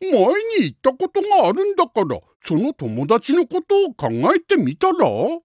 前に行ったことがあるんだから、その友達のことを考えてみたら？